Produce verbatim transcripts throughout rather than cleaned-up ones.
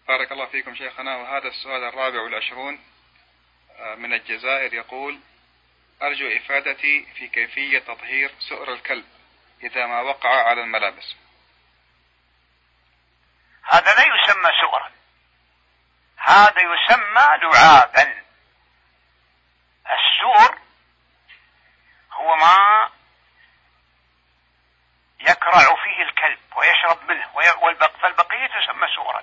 بارك الله فيكم شيخنا. وهذا السؤال الرابع والعشرون من الجزائر، يقول: أرجو إفادتي في كيفية تطهير سؤر الكلب إذا ما وقع على الملابس. هذا لا يسمى سؤرا، هذا يسمى لعابا. السؤر هو ما يكرع فيه الكلب ويشرب منه، فالبقية تسمى سؤرا.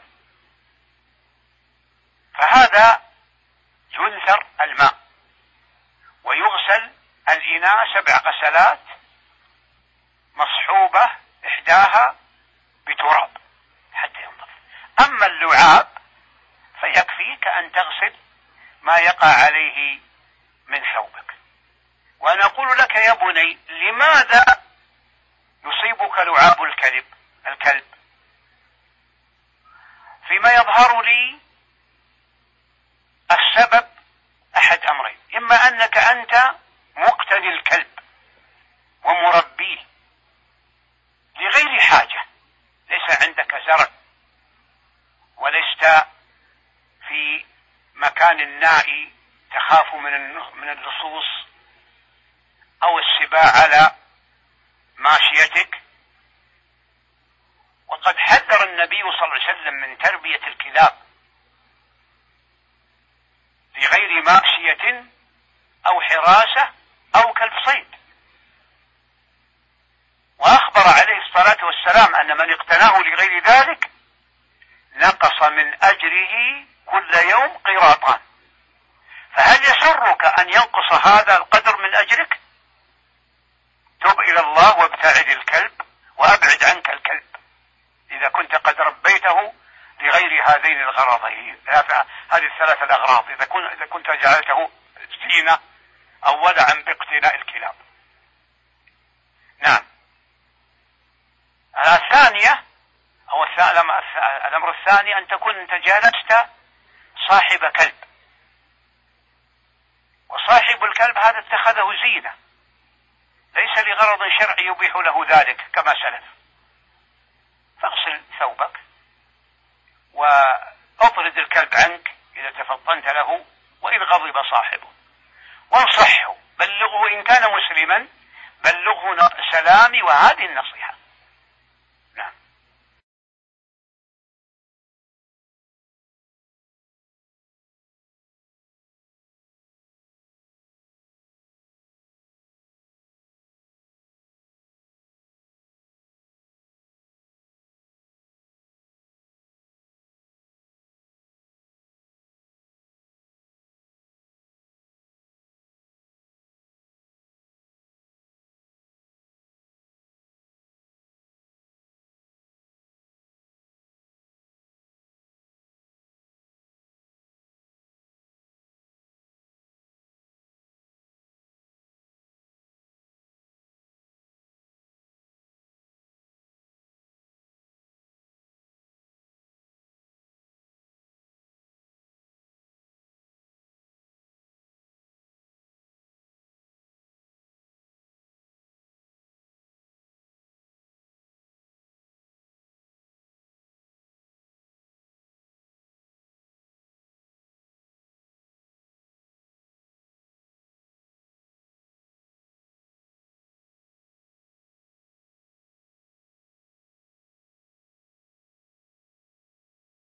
فهذا ينثر الماء ويغسل الإناء سبع غسلات مصحوبة إحداها بتراب حتى ينظف. أما اللعاب فيكفيك أن تغسل ما يقع عليه من ثوبك. وأنا أقول لك يا بني، لماذا يصيبك لعاب الكلب الكلب فيما يظهر لي السبب أحد أمرين: إما أنك أنت مقتني الكلب ومربيه لغير حاجة، ليس عندك زرع ولست في مكان نائي تخاف من من اللصوص أو السباع على ماشيتك. وقد حذر النبي صلى الله عليه وسلم من تربية الكلاب لغير ماشية أو حراسة أو كلب صيد. وأخبر عليه الصلاة والسلام أن من اقتناه لغير ذلك نقص من أجره كل يوم قيراطان. فهل يسرك أن ينقص هذا القدر من أجرك؟ تب إلى الله وابتعد الكلب وأبعد عنك الكلب إذا كنت قد ربيته لغير هذين الغرضين، هذه الثلاثة الأغراض، إذا كنت جعلته زينة أو ولعا باقتناء الكلاب. نعم. الثانية أو الأمر الثاني أن تكون أنت جالست صاحب كلب، وصاحب الكلب هذا اتخذه زينة ليس لغرض شرعي يبيح له ذلك كما سلف. فاغسل ثوبك وأطرد الكلب عنك إذا تفطنت له وإن غضب صاحبه.